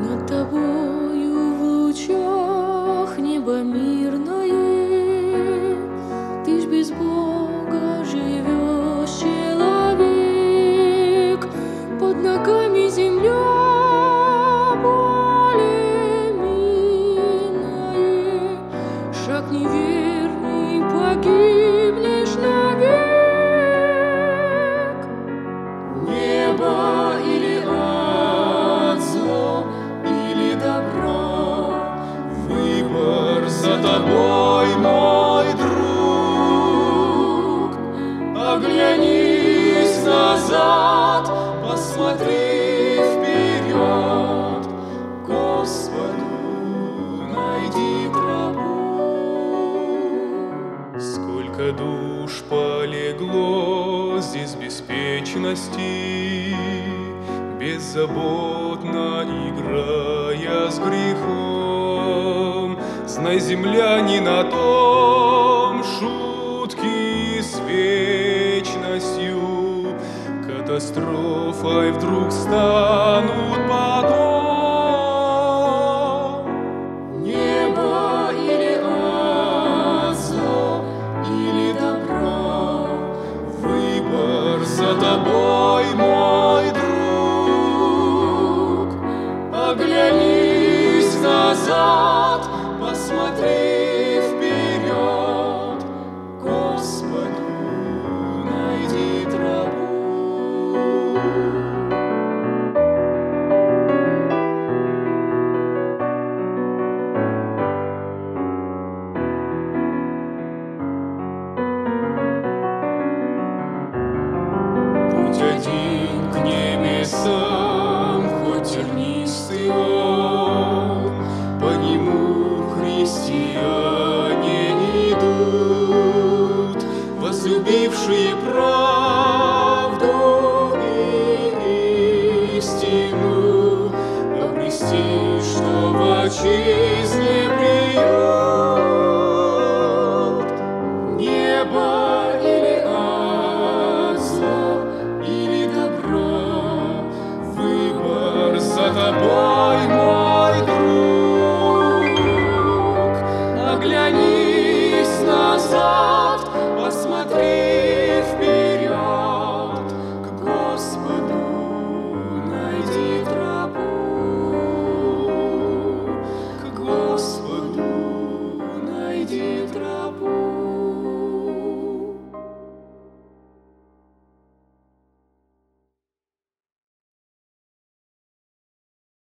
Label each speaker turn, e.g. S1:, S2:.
S1: Над тобою в лучах небо мирное, ты ж без Бога живешь, человек, под ногами земля поле минное, шаг неверный, погибнешь навек. Небо или ад, зло или добро, выбор за тобой, мой друг. Оглянись назад, посмотри вперед, Господу найди тропу.
S2: Сколько душ полегло здесь беспечности, беззаботно играя с грехом. Знай, земля не на том, шутки с вечностью, катастрофой вдруг станут потом.
S1: Небо или ад, зло или добро,
S2: Выбор за тобой, мой друг.
S1: оглянись назад, посмотри вперед, Господу найди тропу.
S2: Путь один к небесам, хоть тернистый он, по нему христиане идут, возлюбившие правду и истину, обрести, что в очи